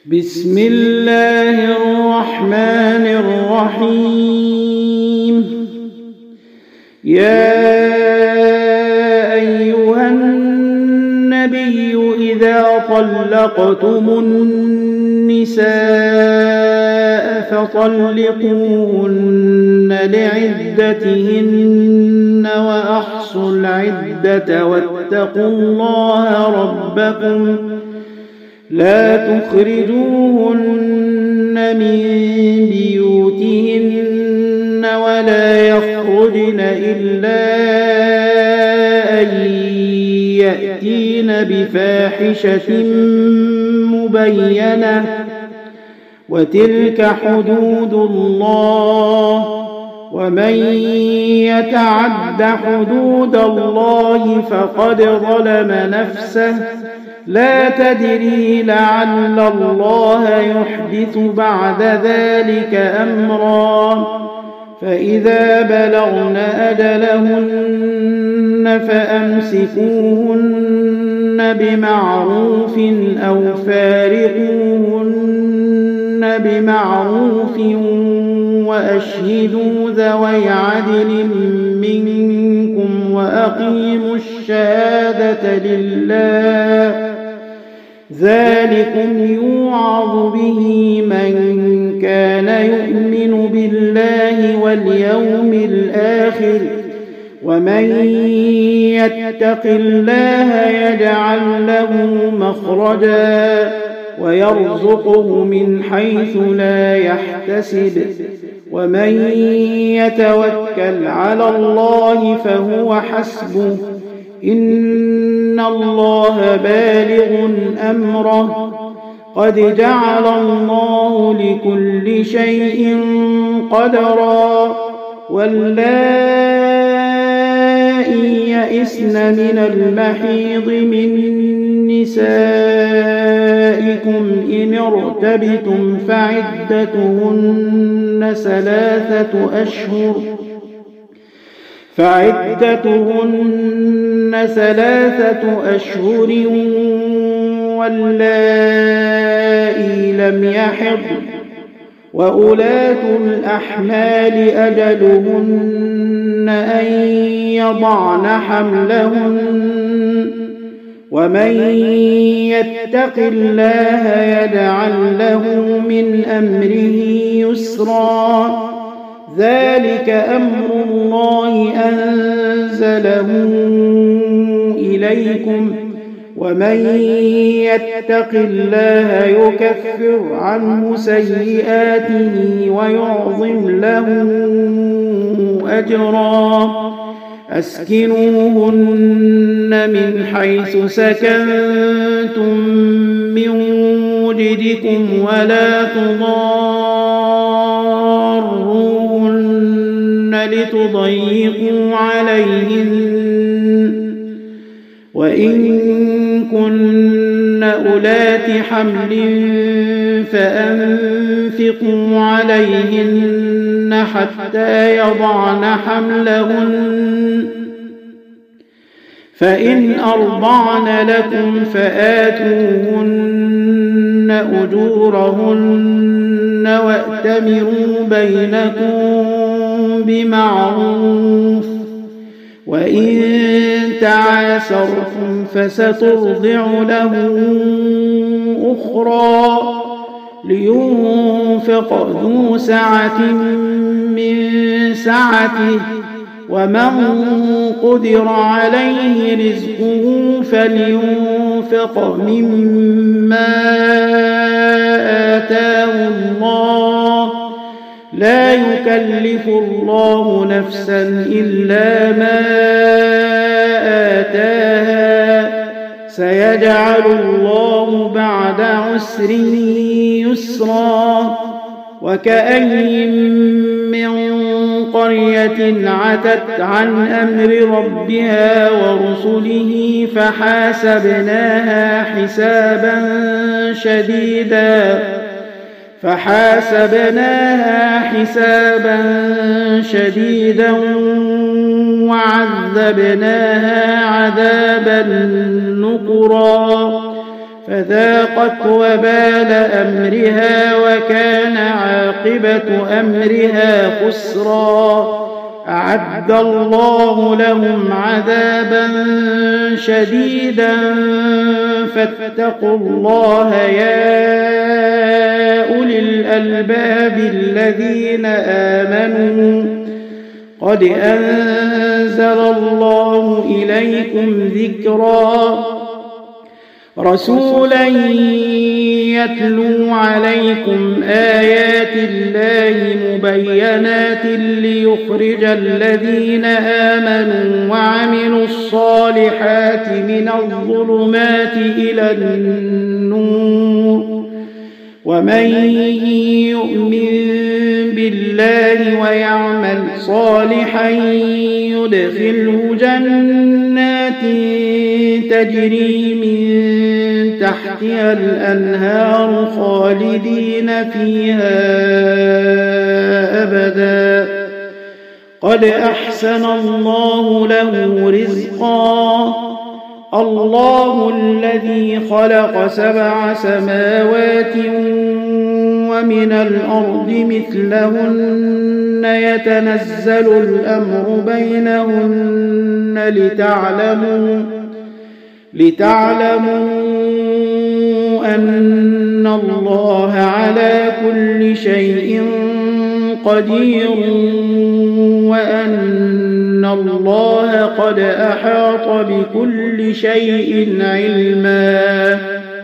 بسم الله الرحمن الرحيم. يا أيها النبي إذا طلقتم النساء فطلقوهن لعدتهن وأحصوا العدة واتقوا الله ربكم لا تخرجوهن من بيوتهن ولا يخرجن إلا أن يأتين بفاحشة مبينة وتلك حدود الله ومن يتعد حدود الله فقد ظلم نفسه لا تدري لعل الله يحدث بعد ذلك أمرا فإذا بلغن أجلهن فأمسكوهن بمعروف أو فارقوهن بمعروف وأشهدوا ذوي عدل منكم وأقيموا الشهادة لله ذلكم يوعظ به من كان يؤمن بالله واليوم الآخر ومن يتق الله يجعل له مخرجا ويرزقه من حيث لا يحتسب ومن يتوكل على الله فهو حسبه إن الله بالغ أمره قد جعل الله لكل شيء قدرا واللائي يئسن من المحيض من نسائكم إن ارتبتم فعدتهن ثلاثة أشهر واللائي لم يحضن وأولاة الأحمال أجلهن أن يضعن حملهن ومن يتق الله يجعل له من أمره يسرا ذلك أمر الله أنزله إليكم ومن يتق الله يكفر عنه سيئاته ويعظم له أجرا أسكنوهن من حيث سكنتم من وجدكم ولا تضاروهن لتضيقوا عليهن وإن كن أولات حمل فأنفقوا عليهن حتى يضعن حملهن فإن أرضعن لكم فآتوهن أجورهن وأتمروا بينكم بمعروف وإن تعاسرتم فسترضع له أخرى لينفق ذو سعة من سعته ومن قدر عليه رزقه فلينفق مما آتاه الله لا يكلف الله نفسا إلا ما آتاها سيجعل الله بعد عسر يسرا وكأي من قرية عتت عن أمر ربها ورسله فحاسبناها حسابا شديدا وعذبناها عذابا نكرا فذاقت وبال أمرها وكان عاقبة أمرها خسرا. أعد الله لهم عذابا شديدا فاتقوا الله يا أولي الألباب الذين آمنوا قد أنزل الله إليكم ذكرا رسولا يتلو عليكم آيات الله مبينات ليخرج الذين آمنوا وعملوا الصالحات من الظلمات إلى النور ومن يؤمن بالله ويعمل صالحا يدخله جنات تجري من تحتها الأنهار خالدين فيها أبدا قد أحسن الله له رزقا. الله الذي خلق 7 سماوات ومن الأرض مثلهن يتنزل الأمر بينهن لتعلموا أن الله على كل شيء قدير وأن الله قد أحاط بكل شيء علما.